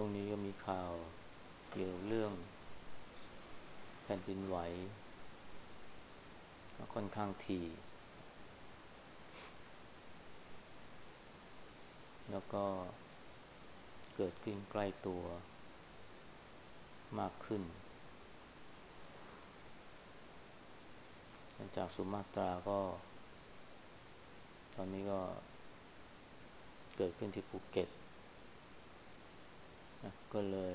วงนี้ก็มีข่าวเกี่ยวเรื่องแผ่นดินไหวค่อนข้างถี่แล้วก็เกิดขึ้นใกล้ตัวมากขึ้นจากสุมาตราก็ตอนนี้ก็เกิดขึ้นที่ภูเก็ตนะก็เลย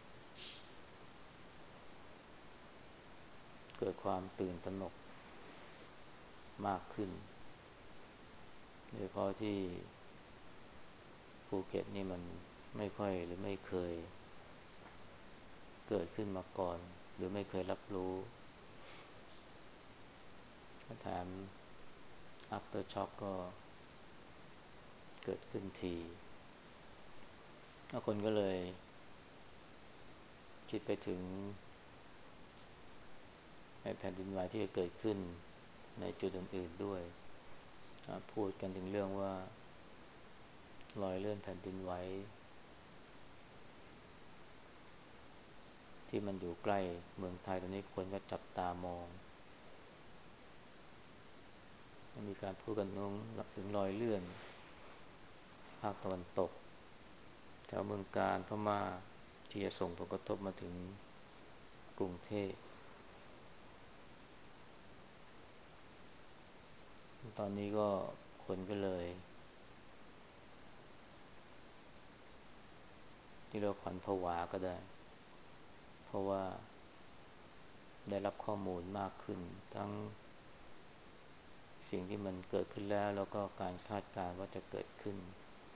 เกิดความตื่นตระหนกมากขึ้นโดยเฉพาะที่ภูเก็ตนี่มันไม่ค่อยหรือไม่เคยเกิดขึ้นมาก่อนหรือไม่เคยรับรู้แถม after shock ก็เกิดขึ้นทีแล้วคนก็เลยคิดไปถึงแผ่นดินไหวที่จะเกิดขึ้นในจุดอื่นๆด้วยพูดกันถึงเรื่องว่ารอยเลื่อนแผ่นดินไหวที่มันอยู่ใกล้เมืองไทยตอนนี้คนก็จับตามองมีการพูดกันถึงรอยเลื่อนภาคตะวันตกแถวเมืองกาญพม่าที่จะส่งผลกระทบมาถึงกรุงเทพตอนนี้ก็คนก็เลยที่เราขวัญผวาก็ได้เพราะว่าได้รับข้อมูลมากขึ้นทั้งสิ่งที่มันเกิดขึ้นแล้วก็การคาดการณ์ว่าจะเกิดขึ้น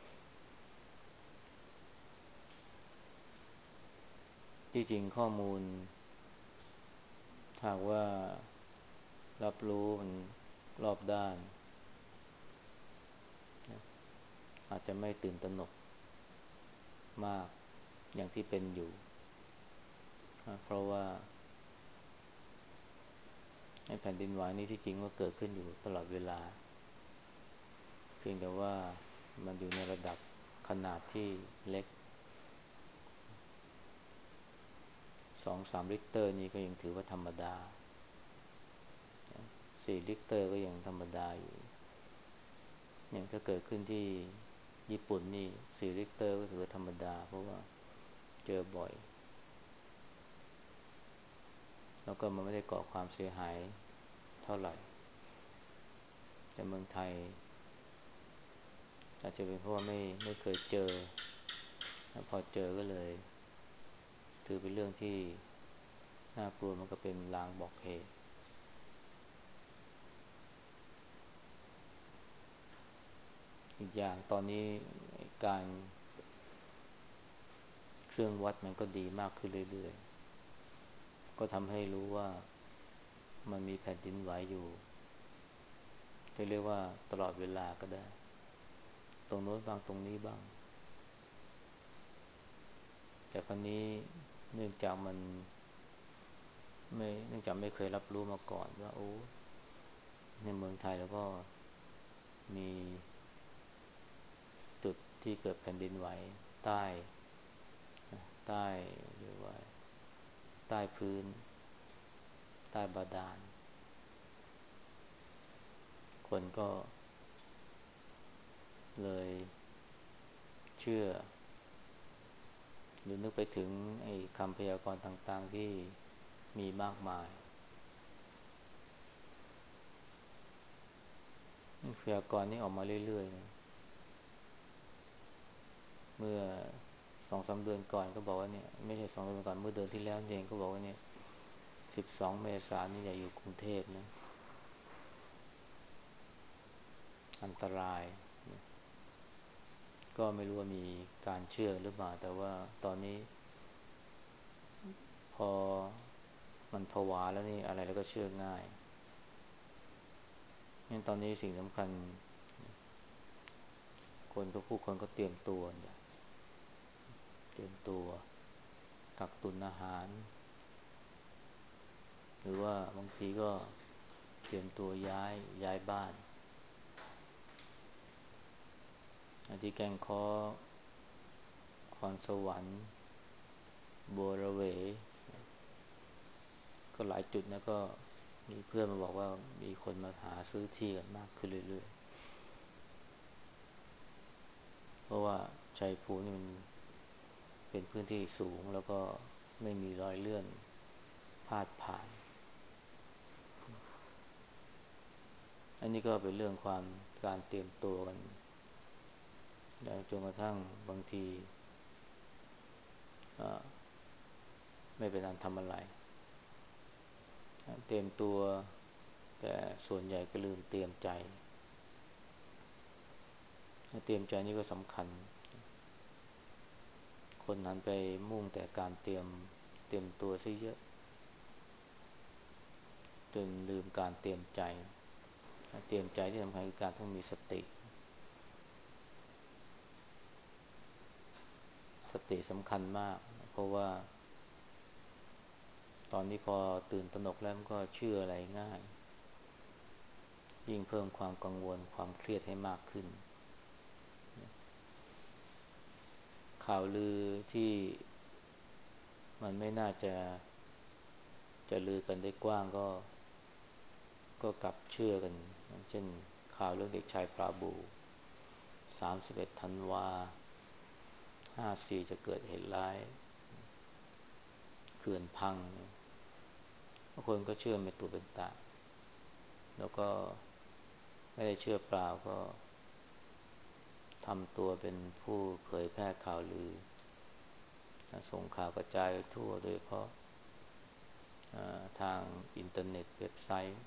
ที่จริงข้อมูลถ้าว่ารับรู้มันรอบด้านอาจจะไม่ตื่นตระหนกมากอย่างที่เป็นอยู่เพราะว่าแผ่นดินไหวนี้ที่จริงก็เกิดขึ้นอยู่ตลอดเวลาเพียงแต่ว่ามันอยู่ในระดับขนาดที่เล็ก 2-3 ริกเตอร์นี่ก็ยังถือว่าธรรมดา4ริกเตอร์ก็ยังธรรมดาอยู่อย่างถ้าเกิดขึ้นที่ญี่ปุ่นนี่4ริกเตอร์ก็ถือว่าธรรมดาเพราะว่าเจอบ่อยแล้วก็มันไม่ได้ก่อความเสียหายเท่าไหร่แต่เมืองไทยอาจจะเป็นเพราะว่าไม่เคยเจอแล้วพอเจอก็เลยถือเป็นเรื่องที่น่ากลัวมันก็เป็นลางบอกเหตุอีกอย่างตอนนี้การเครื่องวัดมันก็ดีมากขึ้นเรื่อยๆก็ทำให้รู้ว่ามันมีแผ่นดินไหวอยู่จะเรียกว่าตลอดเวลาก็ได้ตรงโน้นบ้างตรงนี้บ้างแต่คราวนี้เนื่องจากมันเนื่องจากไม่เคยรับรู้มาก่อนว่าโอ้ในเมืองไทยแล้วก็มีจุดที่เกิดแผ่นดินไหวใต้ใต้เรียกว่าใต้พื้นใต้บาดาลคนก็เลยเชื่อหรือนึกไปถึงไอ้คำพยากรณ์ต่างๆที่มีมากมายพยากรณ์นี้ออกมาเรื่อยๆนะเมื่อ2-3 เดือนก่อนก็บอกว่าเนี่ยไม่ใช่2 เดือนก่อนเมื่อเดือนที่แล้วเองก็บอกว่าเนี่ย12 เมษายนนี่อย่าอยู่กรุงเทพนะอันตรายนะก็ไม่รู้ว่ามีการเชื่อหรือเปล่าแต่ว่าตอนนี้พอมันผวาแล้วนี่อะไรแล้วก็เชื่อง่ายงั้นตอนนี้สิ่งสำคัญผู้คนก็เตรียมตัวเนี่ยเตรียมตัวกักตุนอาหารหรือว่าบางทีก็เตรียมตัวย้ายบ้านที่แก่งค้อคอนสวรรค์บัวระเวก็หลายจุดนะก็มีเพื่อนมาบอกว่ามีคนมาหาซื้อที่กันมากขึ้นเรื่อยๆเพราะว่าชัยภูมินี่มันเป็นพื้นที่สูงแล้วก็ไม่มีรอยเลื่อนพาดผ่านอันนี้ก็เป็นเรื่องความการเตรียมตัวกันแล้วจนกระทั่งบางทีไม่เป็นอันทำอะไรเตรียมตัวแต่ส่วนใหญ่ก็ลืมเตรียมใจเตรียมใจนี่ก็สำคัญคนนั้นไปมุ่งแต่การเตรียมตัวซะเยอะจนลืมการเตรียมใจเตรียมใจที่สำคัญคือการต้องมีสติสำคัญมากเพราะว่าตอนนี้พอตื่นตระหนกแล้วมันก็เชื่ออะไรง่ายยิ่งเพิ่มความกังวลความเครียดให้มากขึ้นข่าวลือที่มันไม่น่าจะลือกันได้กว้างก็กลับเชื่อกันเช่นข่าวเรื่องเด็กชายปลาบู31 ธันวา54จะเกิดเหตุร้ายเขื่อนพังบางคนก็เชื่อเป็นตุเป็นตะแล้วก็ไม่ได้เชื่อเปล่าก็ทำตัวเป็นผู้เผยแพร่ข่าวลือส่งข่าวกระจายทั่วโดยเฉพาะทางอินเทอร์เน็ตเว็บไซต์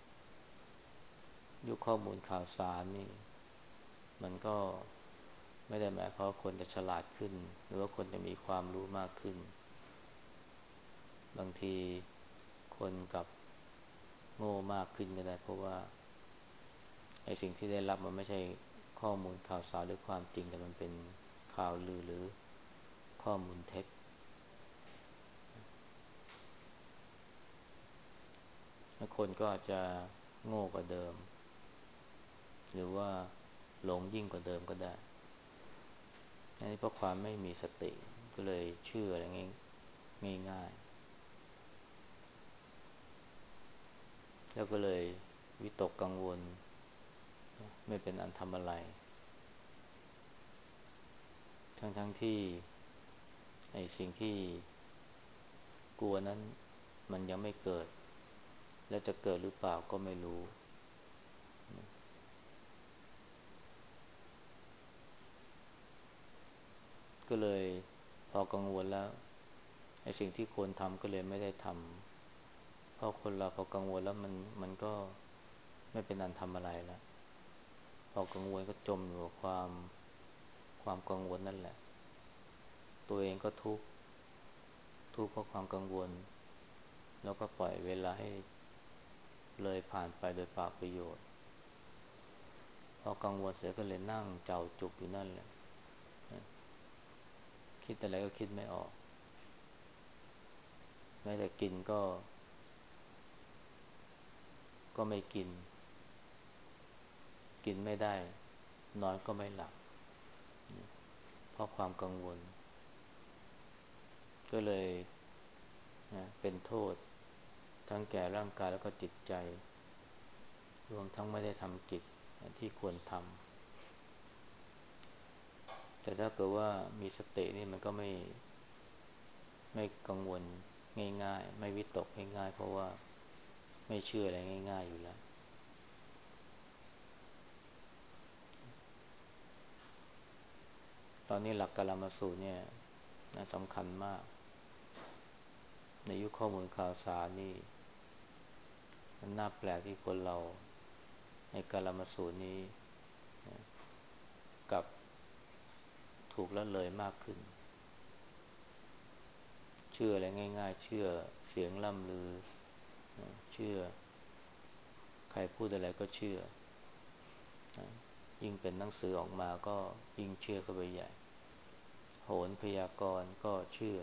ยุคข้อมูลข่าวสารนี่มันก็ไม่ได้หมายความว่าคนจะฉลาดขึ้นหรือว่าคนจะมีความรู้มากขึ้นบางทีคนกับโง่มากขึ้นก็ได้เพราะว่าไอ้สิ่งที่ได้รับมันไม่ใช่ข้อมูลข่าวสารหรือความจริงแต่มันเป็นข่าวลือหรือข้อมูลเท็จแล้วคนก็อาจจะโง่กว่าเดิมหรือว่าหลงยิ่งกว่าเดิมก็ได้อันนี้เพราะความไม่มีสติก็เลยเชื่ออะไรง่ายๆแล้วก็เลยวิตกกังวลไม่เป็นอันทำอะไรทั้งที่ไอ้สิ่งที่กลัวนั้นมันยังไม่เกิดและจะเกิดหรือเปล่าก็ไม่รู้ก็เลยพอกังวลแล้วไอ้สิ่งที่ควรทำก็เลยไม่ได้ทำเพราะคนเราพอกังวลแล้วมันก็ไม่เป็นอันทำอะไรแล้วพอกังวลก็จมอยู่กับความกังวลนั่นแหละตัวเองก็ทุกข์เพราะความกังวลแล้วก็ปล่อยเวลาให้เลยผ่านไปโดยเปล่าประโยชน์พอกังวลเสร็จก็เลยนั่งเจ้าจุกอยู่นั่นแหละคิดอะไรก็คิดไม่ออกแม้แต่กินก็ไม่กินไม่ได้นอนก็ไม่หลับเพราะความกังวลก็เลยเป็นโทษทั้งแก่ร่างกายแล้วก็จิตใจรวมทั้งไม่ได้ทำกิจที่ควรทำแต่ถ้าเกิดว่ามีสตินี่มันก็ไม่กังวลง่ายๆไม่วิตกง่ายๆเพราะว่าไม่เชื่ออะไรง่ายๆอยู่แล้วตอนนี้หลักกาลามสูตรเนี่ยสำคัญมากในยุคข้อมูลข่าวสารนี่มันน่าแปลกที่คนเราในกาลามสูตรนี้กับถูกละเลยมากขึ้นเชื่ออะไรง่ายๆเชื่อเสียงล่ำลือเชื่อใครพูดอะไรก็เชื่อยิ่งเป็นหนังสือออกมาก็ยิ่งเชื่อเข้าไปใหญ่โหนพยากรณ์ก็เชื่อ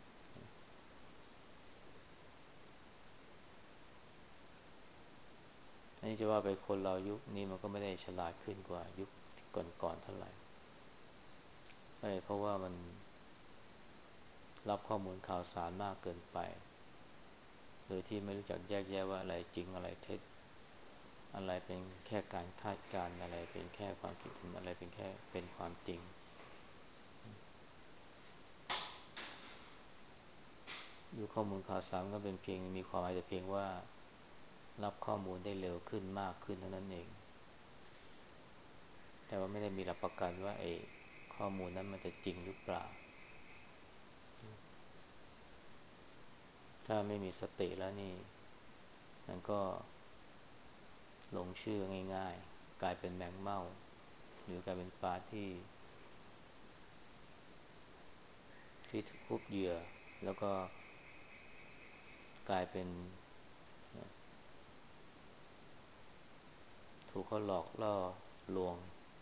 อันนี้จะว่าไปคนเรายุคนี้มันก็ไม่ได้ฉลาดขึ้นกว่ายุคก่อนๆเท่าไหร่เพราะว่ามันรับข้อมูลข่าวสารมากเกินไปโดยที่ไม่รู้จักแยกแยะว่าอะไรจริงอะไรเท็จอะไรเป็นแค่การคาดการณ์อะไรเป็นแค่ความคิดเห็นอะไรเป็นแค่เป็นความจริงดูข้อมูลข่าวสารก็เป็นเพียงมีความหมายแต่เพียงว่ารับข้อมูลได้เร็วขึ้นมากขึ้นเท่านั้นเองแต่ว่าไม่ได้มีหลักประกันว่าไอ้ข้อมูลนั้นมันจะจริงหรือเปล่าถ้าไม่มีสติแล้วนี่มันก็หลงเชื่อง่ายๆกลายเป็นแมงเม่าหรือกลายเป็นปลาที่คุบเหยื่อแล้วก็กลายเป็นถูกเขาหลอกล่อลวง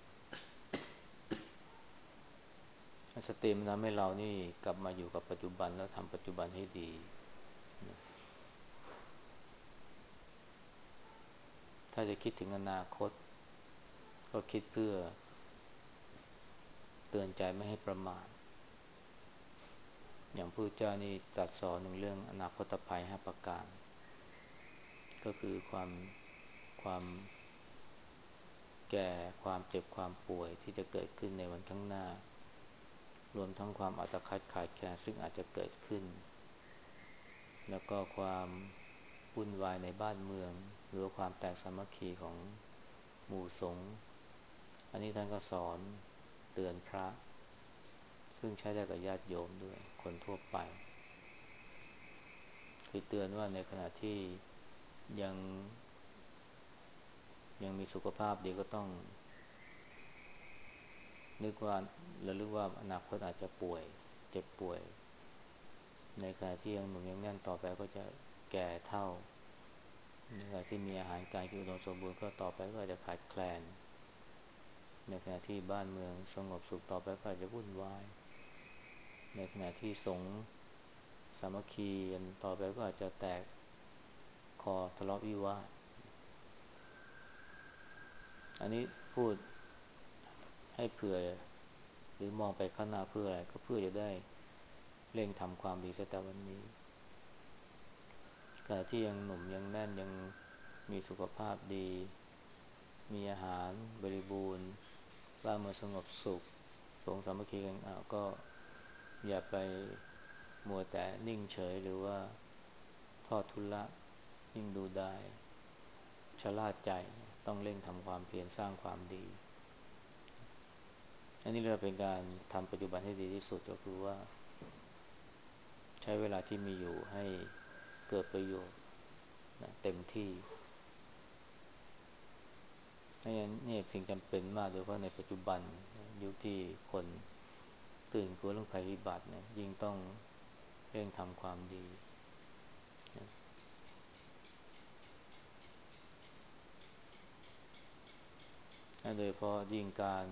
สติมันทำให้เรานี่กลับมาอยู่กับปัจจุบันแล้วทำปัจจุบันให้ดีถ้าจะคิดถึงอนาคตก็คิดเพื่อเตือนใจไม่ให้ประมาทอย่างพระพุทธเจ้านี่ตรัสสอนหนึ่งเรื่องอนาคตภัย5ประการก็คือความแก่ความเจ็บความป่วยที่จะเกิดขึ้นในวันข้างหน้ารวมทั้งความอัตคัดขาดแคลนซึ่งอาจจะเกิดขึ้นแล้วก็ความวุ่นวายในบ้านเมืองหรือความแตกสามัคคีของหมู่สงฆ์อันนี้ท่านก็สอนเตือนพระซึ่งใช้ได้กับญาติโยมด้วยคนทั่วไปคือเตือนว่าในขณะที่ยังยังมีสุขภาพดีก็ต้องนึกว่าระลึกว่าอนาคตอาจจะป่วยเจ็บป่วยในขณะที่ยังหนุ่มยังแน่นต่อไปก็จะแก่เฒ่าในขณะที่มีอาหารการกินอุดมสมบูรณ์ก็ต่อไปก็อาจจะขาดแคลนในขณะที่บ้านเมืองสงบสุขต่อไปก็อาจจะวุ่นวายในขณะที่สงฆ์สามัคคีกันต่อไปก็อาจจะแตกคอทะเลาะวิวาทอันนี้พูดให้เผื่อหรือมองไปข้างหน้าเพื่ออะไรก็เพื่อจะได้เร่งทำความดีตั้งแต่วันนี้ขณะที่ยังหนุ่มยังแน่นยังมีสุขภาพดีมีอาหารบริบูรณ์บ้านเมืองสงบสุขสงฆ์สามัคคีกันก็อย่าไปมัวแต่นิ่งเฉยหรือว่าทอดทุนละนิ่งดูได้ชะล่าใจต้องเร่งทำความเพียรสร้างความดีอันนี้เราเป็นการทำปัจจุบันให้ดีที่สุดก็คือว่าใช้เวลาที่มีอยู่ให้เกิดประโยชน์นะเต็มที่นี่สิ่งจำเป็นมากโดยเฉพาะในปัจจุบันยุคที่คนตื่นกลัวเรื่องภัยพิบัติเนี่ยยิ่งต้องเร่งทำความดีนะโดยเฉพาะยิ่งการ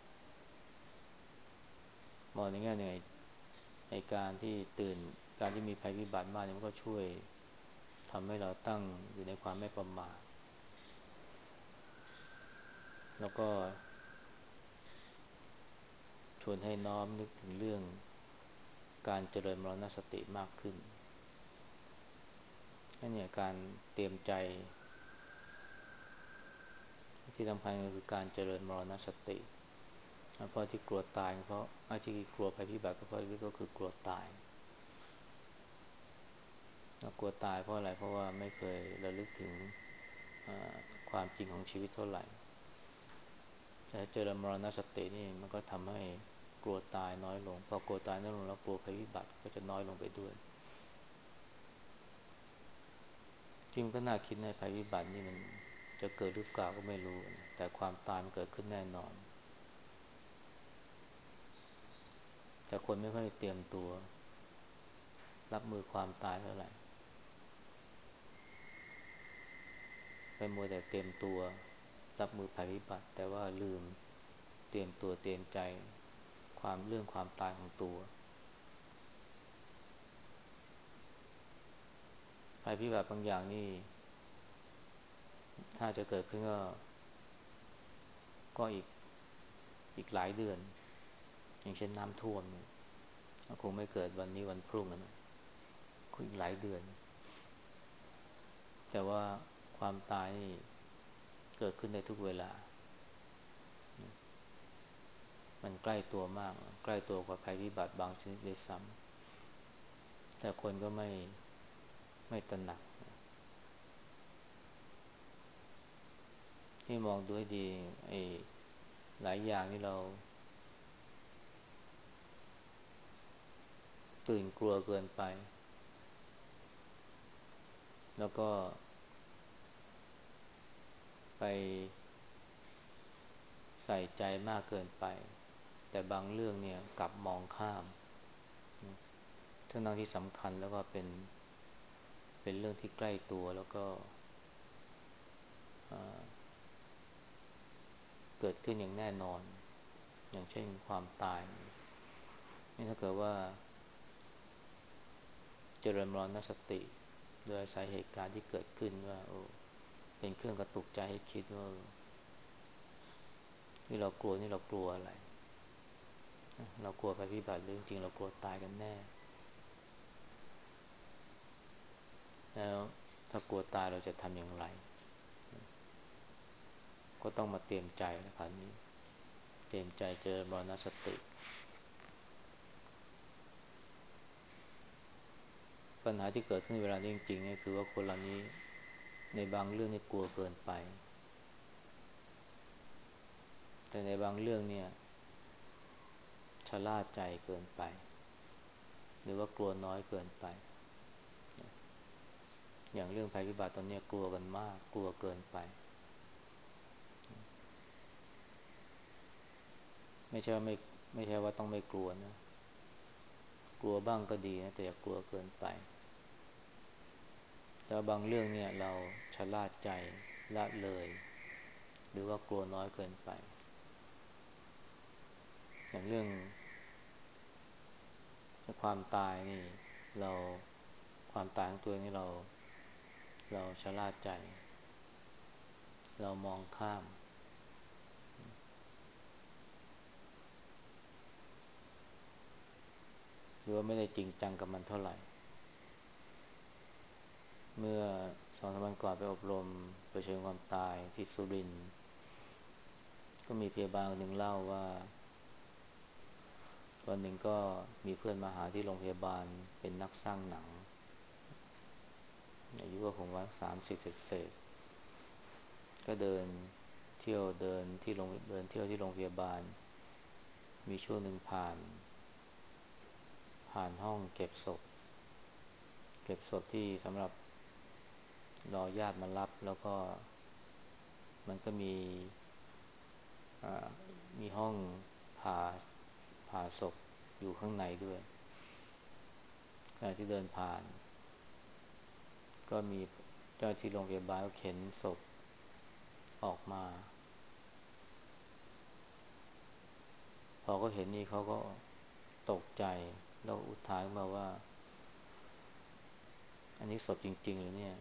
มองในแง่หนึ่งในการที่ตื่นการที่มีภัยพิบัติมากเนี่ยมันก็ช่วยทำให้เราตั้งอยู่ในความไม่ประมาทแล้วก็ชวนให้น้อมนึกถึงเรื่องการเจริญมรณสติมากขึ้นนั่นเนี่ยการเตรียมใจที่สำคัญก็คือการเจริญมรณสติเพราะที่กลัวตายเพราะที่กลัวภัยพิบัติก็เพราะก็คือกลัวตายกลัวตายเพราะอะไรเพราะว่าไม่เคยระลึกถึงความจริงของชีวิตเท่าไหร่แต่เจริญมรณสตินี่มันก็ทำให้กลัวตายน้อยลงพอกลัวตายน้อยลงแล้วกลัวภัยพิบัติก็จะน้อยลงไปด้วยจริงก็น่าคิดในภัยพิบัตินี่มันจะเกิดหรือเปล่าก็ไม่รู้นะแต่ความตายมันเกิดขึ้นแน่นอนแต่คนไม่ค่อยเตรียมตัวรับมือความตายเท่าไหร่ไปมัวแต่เตรียมตัวรับมือภัยพิบัติแต่ว่าลืมเตรียมตัวเตรียมใจเรื่องความตายของตัวภัยพิบัติบางอย่างนี่ถ้าจะเกิดขึ้นก็อีกหลายเดือนอย่างเช่นน้ำท่วมเนี่ยคงไม่เกิดวันนี้วันพรุ่งนะคงอีกหลายเดือนแต่ว่าความตายนี่เกิดขึ้นได้ทุกเวลามันใกล้ตัวมากใกล้ตัวกว่าภัยพิบัติบางชนิดด้วยซ้ำแต่คนก็ไม่ตระหนักที่มองดูให้ดีไอ้หลายอย่างที่เราตื่นกลัวเกินไปแล้วก็ไปใส่ใจมากเกินไปแต่บางเรื่องเนี่ยกลับมองข้ามทั้งที่สำคัญแล้วก็เป็นเรื่องที่ใกล้ตัวแล้วก็เกิดขึ้นอย่างแน่นอนอย่างเช่นความตายนี่ถ้าเกิดว่าเจริญมรณสติโดยอาศัยเหตุการณ์ที่เกิดขึ้นว่าเป็นเครื่องกระตุกใจให้คิดว่าที่เรากลัวนี่เรากลัวอะไรเรากลัวภัยพิบัติหรือจริงๆเรากลัวตายกันแน่แล้วถ้ากลัวตายเราจะทำอย่างไรก็ต้องมาเตรียมใจนะครับนี้เตรียมใจเจริญมรณสติปัญหาที่เกิดขึ้นในเวลานี้จริงๆเนี่ยคือว่าคนเหล่านี้ในบางเรื่องนี่กลัวเกินไปแต่ในบางเรื่องเนี่ยชะล่าใจเกินไปหรือว่ากลัวน้อยเกินไปอย่างเรื่องภัยพิบัติตอนนี้กลัวกันมากกลัวเกินไปไม่ใช่ว่าไม่ใช่ว่าต้องไม่กลัวนะกลัวบ้างก็ดีนะแต่อย่ากลัวเกินไปแต่บางเรื่องเนี่ยเราชะล่าใจละเลยหรือว่ากลัวน้อยเกินไปอย่างเรื่องความตายนี่เราความตายของตัวนี่เราชะล่าใจเรามองข้ามหรือว่าไม่ได้จริงจังกับมันเท่าไหร่เมื่อ2-3 วันก่อนไปอบรมเผชิญความตายที่สุรินทร์ก็มีพยาบาลคนหนึ่งเล่าว่าวันหนึ่งก็มีเพื่อนมาหาที่โรงพยาบาลเป็นนักสร้างหนังอายุก็คงว่า30เศษก็เดินเที่ยวเดินเที่ยวที่โรงพยาบาลมีช่วงหนึ่งผ่านห้องเก็บศพที่สำหรับรอญาติมารับแล้วก็มันก็อ่ามีห้องผ่าศพอยู่ข้างในด้วยขณะที่เดินผ่านก็มีเจ้าที่โรงพยาบาลเข็นศพออกมาพอเขาเห็นนี่เขาก็ตกใจแล้วอุทานมาว่าอันนี้ศพจริงๆหรือเนี่ย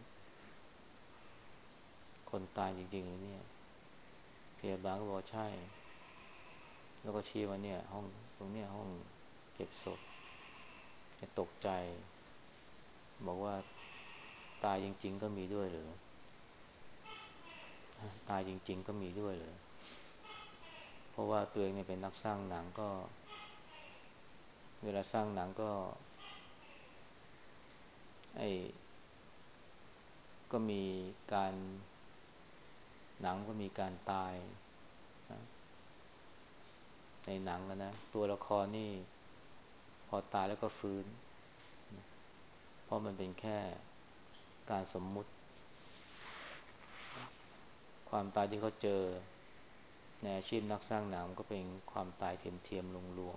คนตายจริงๆหรือเนี่ยพยาบาลก็บอกใช่แล้วก็ชี้ว่าเนี่ยห้องตรงเนี้ยห้องเก็บศพจะตกใจบอกว่าตายจริงๆก็มีด้วยเหรอตายจริงๆก็มีด้วยเหรอเพราะว่าตัวเองเนี่ยเป็นนักสร้างหนังก็เวลาสร้างหนังก็ไอ้ก็มีการหนังก็มีการตายในหนังนะตัวละครนี่พอตายแล้วก็ฟื้นเพราะมันเป็นแค่การสมมุติความตายที่เขาเจอในอาชีพนักสร้างหนังก็เป็นความตายเทียมๆลวง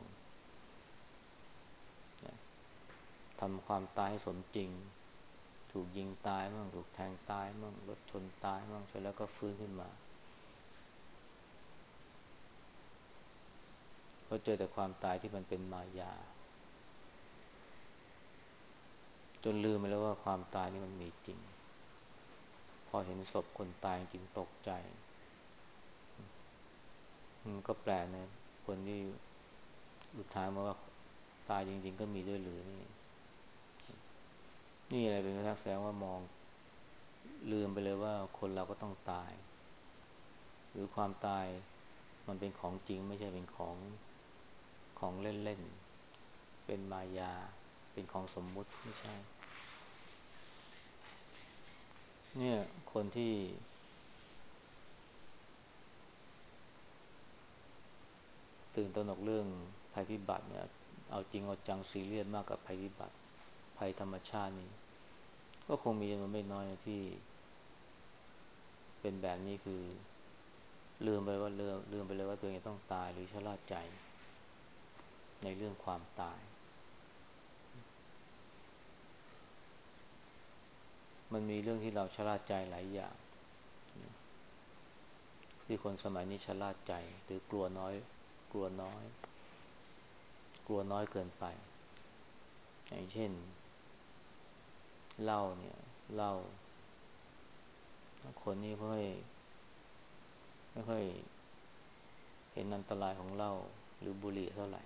ๆนะทำความตายให้สมจริงถูกยิงตายมั่งถูกแทงตายมั่งรถชนตายมั่งเสร็จแล้วก็ฟื้นขึ้นมาเขาเจอแต่ความตายที่มันเป็นมายาจนลืมไปแล้วว่าความตายนี่มันมีจริงพอเห็นศพคนตายจริงตกใจก็แปลกนะคนที่อุทานมาว่าตายจริงๆก็มีด้วยหรือนี่อะไรเป็นแสดงว่ามองลืมไปเลยว่าคนเราก็ต้องตายหรือความตายมันเป็นของจริงไม่ใช่เป็นของเล่นๆเป็นมายาเป็นของสมมุติไม่ใช่เนี่ยคนที่ตื่นตระหนกเรื่องภัยพิบัติเนี่ยเอาจริงเอาจังซีเรียสมากกับภัยพิบัติภัยธรรมชาตินี่ก็คงมีจำนวนไม่น้อยนะที่เป็นแบบนี้คือลืมไปเลยว่าตัวเองจะต้องตายหรือชะล่าใจในเรื่องความตายมันมีเรื่องที่เราชะล่าใจหลายอย่างที่คนสมัยนี้ชะล่าใจหรืกลัวน้อยกลัวน้อยเกินไปอย่างเช่นเหล้าเนี่ยเหล้าคนนี้ไม่ค่อยเห็นอันตรายของเหล้าหรือบุหรี่เท่าไหร่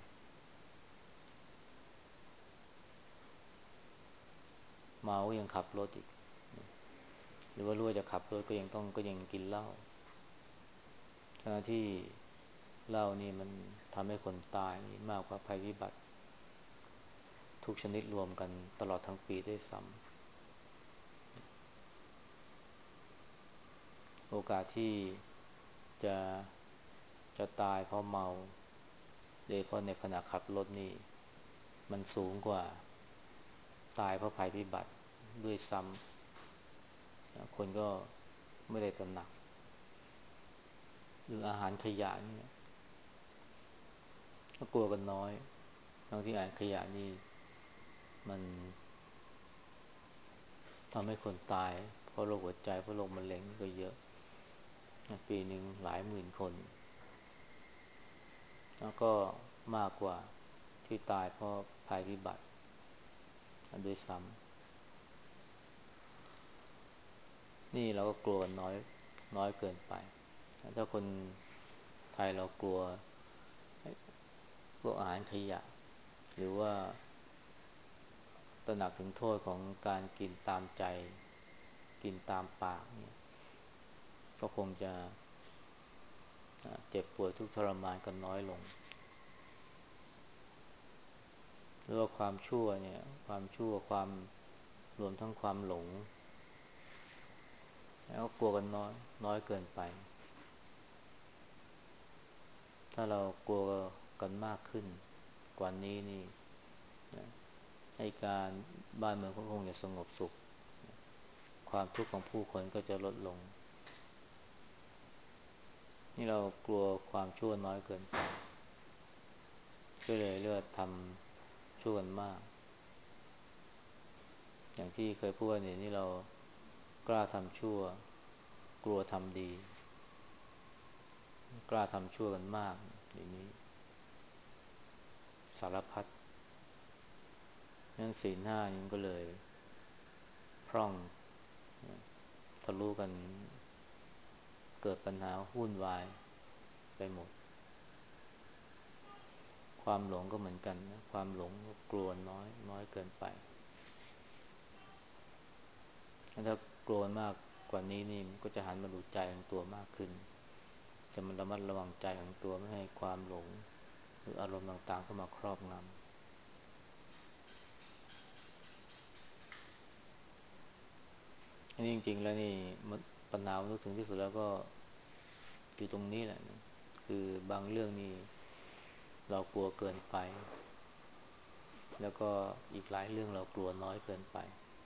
เมายังขับรถอีกหรือว่ารู้ว่าจะขับรถก็ยังกินเหล้าทั้งที่เหล้านี่มันทำให้คนตายนี่มากกว่าภัยพิบัติทุกชนิดรวมกันตลอดทั้งปีด้วยซ้ำโอกาสที่จะจะตายเพราะเมาโดยเฉพาะในขณะขับรถนี่มันสูงกว่าตายเพราะภัยพิบัติด้วยซ้ำคนก็ไม่ได้ตระหนักหรืออาหารขยะนี่ก็กลัวกันน้อยทั้งที่อาหารขยะนี่มันทำให้คนตายเพราะโรคหัวใจเพราะโรคมะเร็งก็เยอะปีหนึ่งหลายหมื่นคนแล้วก็มากกว่าที่ตายเพราะภัยพิบัติด้วยซ้ำนี่เราก็กลัวน้อยเกินไปถ้าคนไทยเรากลัวพวกอาหารขยะหรือว่าตระหนักถึงโทษของการกินตามใจกินตามปากเนี่ยก็คงจะเจ็บปวดทุกข์ทรมานกันน้อยลงหรือว่าความชั่วเนี่ยความชั่วความรวมทั้งความหลงแล้วก็กลัวกันน้อยเกินไปถ้าเรากลัวกันมากขึ้นกว่านี้นี่นะให้การบ้านเมืองก็คงจะสงบสุขความทุกข์ของผู้คนก็จะลดลงนี่เรากลัวความชั่วน้อยเกินไปก็เลยเลือกทำชั่วกันมากอย่างที่เคยพูดว่าเนี่ยนี่เรากล้าทำชั่วกลัวทำดีกล้าทำชั่วกันมากเดี๋ยวนี้สารพัดนั้นศีลห้านี่ก็เลยพร่องทะลุกันเกิดปัญหาวุ่นวายไปหมดความหลงก็เหมือนกันนะความหลงก็กลัวน้อยเกินไปถ้ากลัวมากกว่านี้นี่มันก็จะหันมาดูใจของตัวมากขึ้นจะมันระมัดระวังใจของตัวไม่ให้ความหลงหรืออารมณ์ต่างๆเข้ามาครอบงำอันนี้จริงๆแล้วนี่ปัญหามนุษย์ถึงที่สุดแล้วก็อยู่ตรงนี้แหละนะคือบางเรื่องนี่เรากลัวเกินไปแล้วก็อีกหลายเรื่องเรากลัวน้อยเกินไป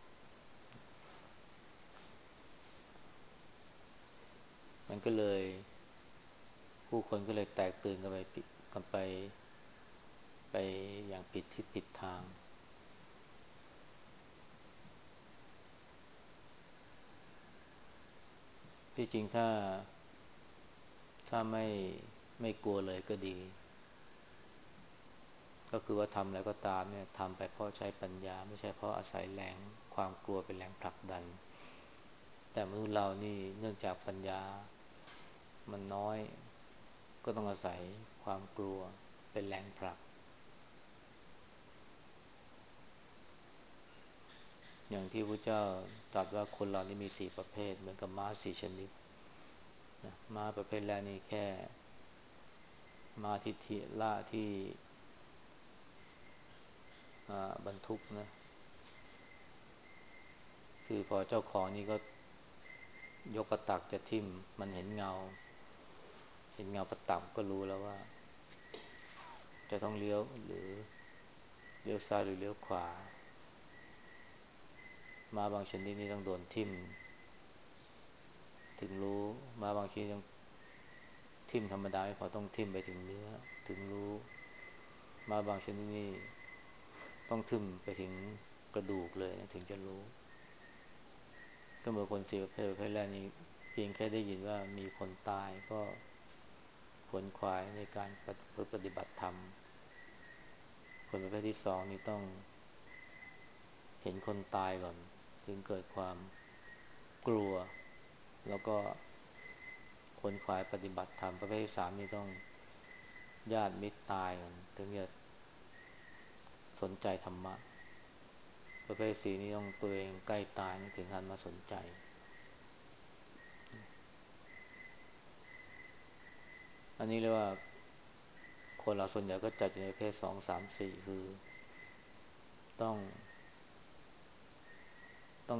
มันก็เลยผู้คนก็เลยแตกตื่นกันไปอย่างผิดทิศผิดทางที่จริงถ้าไม่กลัวเลยก็ดีก็คือว่าทำอะไรก็ตามเนี่ยทำไปเพราะใช้ปัญญาไม่ใช่เพราะอาศัยแรงความกลัวเป็นแรงผลักดันแต่มนุษย์เรานี่เนื่องจากปัญญามันน้อยก็ต้องอาศัยความกลัวเป็นแรงผลักอย่างที่พระเจ้าตรัสว่าคนเรานี่มีสี่ประเภทเหมือนกับม้าสี่ชนิดนะม้าประเภทแรกนี่แค่ม้าที่ล่าที่บรรทุกนะคือพอเจ้าของนี่ก็ยกประตักจะทิ่มมันเห็นเงาประตักก็รู้แล้วว่าจะต้องเลี้ยวหรือเลี้ยวซ้ายหรือเลี้ยวขวาม้าบางชนิดนี่ต้องโดนทิ่มถึงรู้ม้าบางชนิดต้องทิ่มธรรมดาไม่พอต้องทิ่มไปถึงเนื้อถึงรู้ม้าบางชนิดนี่ต้องทิ่มไปถึงกระดูกเลยนะถึงจะรู้ก็เหมือนคนสี่ประเภทแรกนี้เพียงแค่ได้ยินว่ามีคนตายก็ขวนขวายในการปฏิบัติธรรมคนประเภทที่สองนี่ต้องเห็นคนตายก่อนถึงเกิดความกลัวแล้วก็ขวนขวายปฏิบัติธรรมประเภทที่สามนี่ต้องญาติมิตรตายก่อนถึงจะสนใจธรรมะประเภทสี่นี่ต้องตัวเองใกล้ตายนี่ถึงขั้นมาสนใจอันนี้เรียกว่าคนเราส่วนใหญ่ก็จัดอยู่ในประเภทสองสามสี่คือต้องต้อง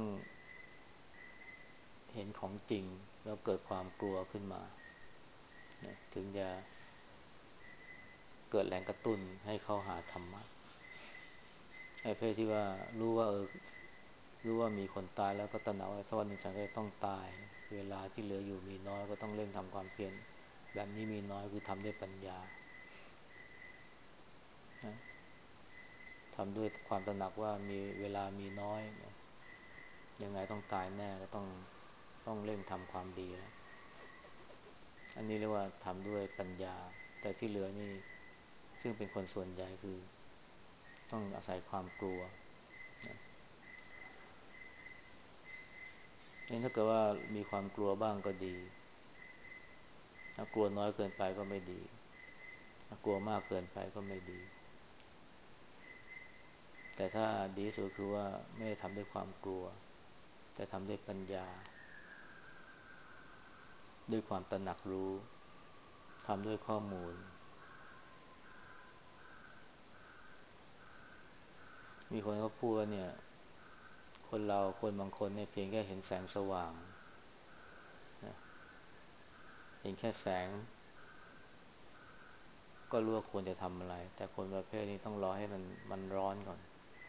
เห็นของจริงแล้วเกิดความกลัวขึ้นมานะถึงจะเกิดแรงกระตุ้นให้เข้าหาธรรมะไอ้ประเภทที่ว่ารู้ว่ามีคนตายแล้วก็ตระหนักว่าสักวันหนึ่งฉันก็ต้องตายเวลาที่เหลืออยู่มีน้อยก็ต้องเร่งทำความเพียรแบบนี้มีน้อยคือทำด้วยปัญญานะทำด้วยความตระหนักว่ามีเวลามีน้อยนะยังไงต้องตายแน่ก็ต้องเร่งทำความดีแล้วอันนี้เรียกว่าทำด้วยปัญญาแต่ที่เหลือนี่ซึ่งเป็นคนส่วนใหญ่คือต้องอาศัยความกลัวนะถ้าเกิดว่ามีความกลัวบ้างก็ดีถ้ากลัวน้อยเกินไปก็ไม่ดีถ้ากลัวมากเกินไปก็ไม่ดีแต่ถ้าดีที่สุดคือว่าไม่ได้ทำด้วยความกลัวแต่ทำด้วยปัญญาด้วยความตระหนักรู้ทำด้วยข้อมูลมีคนเขาพูดว่าเนี่ยคนบางคนเนี่ยเพียงแค่เห็นแสงสว่างนะเห็นแค่แสงก็รู้ว่าควรจะทำอะไรแต่คนประเภทนี้ต้องรอให้มันร้อนก่อน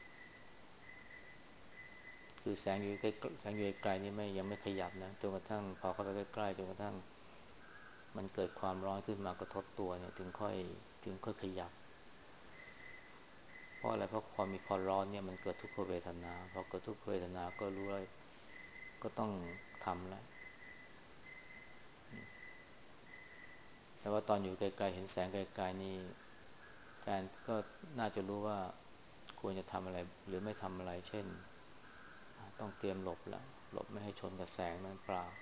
คือแสงอยู่ไกลๆนี่ไม่ยังไม่ขยับนะจนกระทั่งพอเข้าไปใกล้ๆจนกระทั่งมันเกิดความร้อนขึ้นมากระทบตัวเนี่ยถึงค่อยขยับเพราะอะไรเพราะพอร้อนเนี่ยมันเกิดทุกขเวทนาพอเกิดทุกขเวทนาก็รู้เลยก็ต้องทำแล้วแต่ว่าตอนอยู่ไกลๆเห็นแสงไกลๆนี่แฟนก็น่าจะรู้ว่าควรจะทำอะไรหรือไม่ทำอะไรเช่นต้องเตรียมหลบแล้วหลบไม่ให้ชนกับแสงนั้นเปล่า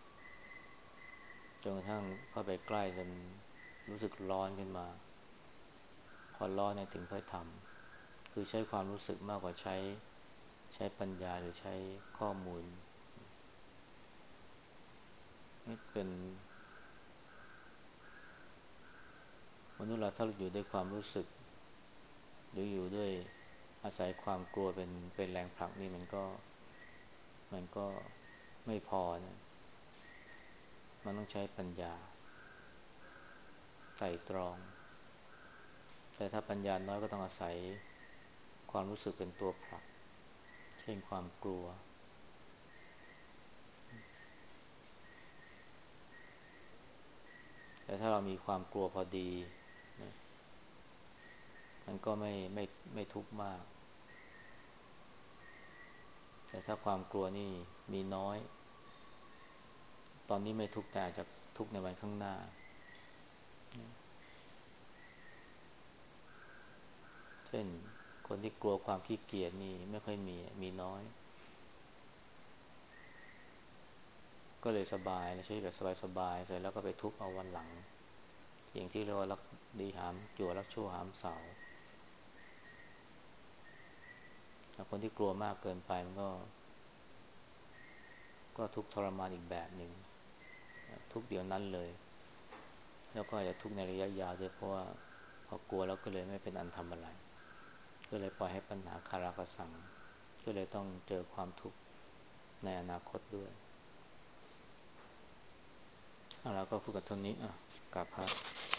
จนกระทั่งเข้าไปใกล้จนรู้สึกร้อนขึ้นมาพอร้อนเนี่ยถึงค่อยทำคือใช้ความรู้สึกมากกว่าใช้ปัญญาหรือใช้ข้อมูลนี่เป็นมนุษย์เราถ้าเราอยู่ด้วยความรู้สึกหรืออยู่ด้วยอาศัยความกลัวเป็นแรงผลักนี่มันก็ไม่พอนะมันต้องใช้ปัญญาไตร่ตรองแต่ถ้าปัญญาน้อยก็ต้องอาศัยความรู้สึกเป็นตัวผลักเช่นความกลัวแต่ถ้าเรามีความกลัวพอดีนะมันก็ไม่ทุกข์มากแต่ถ้าความกลัวนี่มีน้อยตอนนี้ไม่ทุกข์แต่อาจจะทุกข์ในวันข้างหน้าเช่นคนที่กลัวความขี้เกียจนี่ไม่ค่อยมีน้อยก็เลยสบายใช้แบบสบายๆเสร็จแล้วก็ไปทุกข์เอาวันหลังอย่างที่เรียกว่ารักดีหามจั่วรักชั่วหามเสาคนที่กลัวมากเกินไปมันก็ทุกข์ทรมานอีกแบบหนึ่งทุกข์เดี๋ยวนั้นเลยแล้วก็อาจจะทุกข์ในระยะยาวด้วยเพราะว่าพอกลัวแล้วก็เลยไม่เป็นอันทำอะไรก็เลยปล่อยให้ปัญหาคาราคาซังก็เลยต้องเจอความทุกข์ในอนาคตด้วยเราก็พูดกันเท่านี้กราบพระ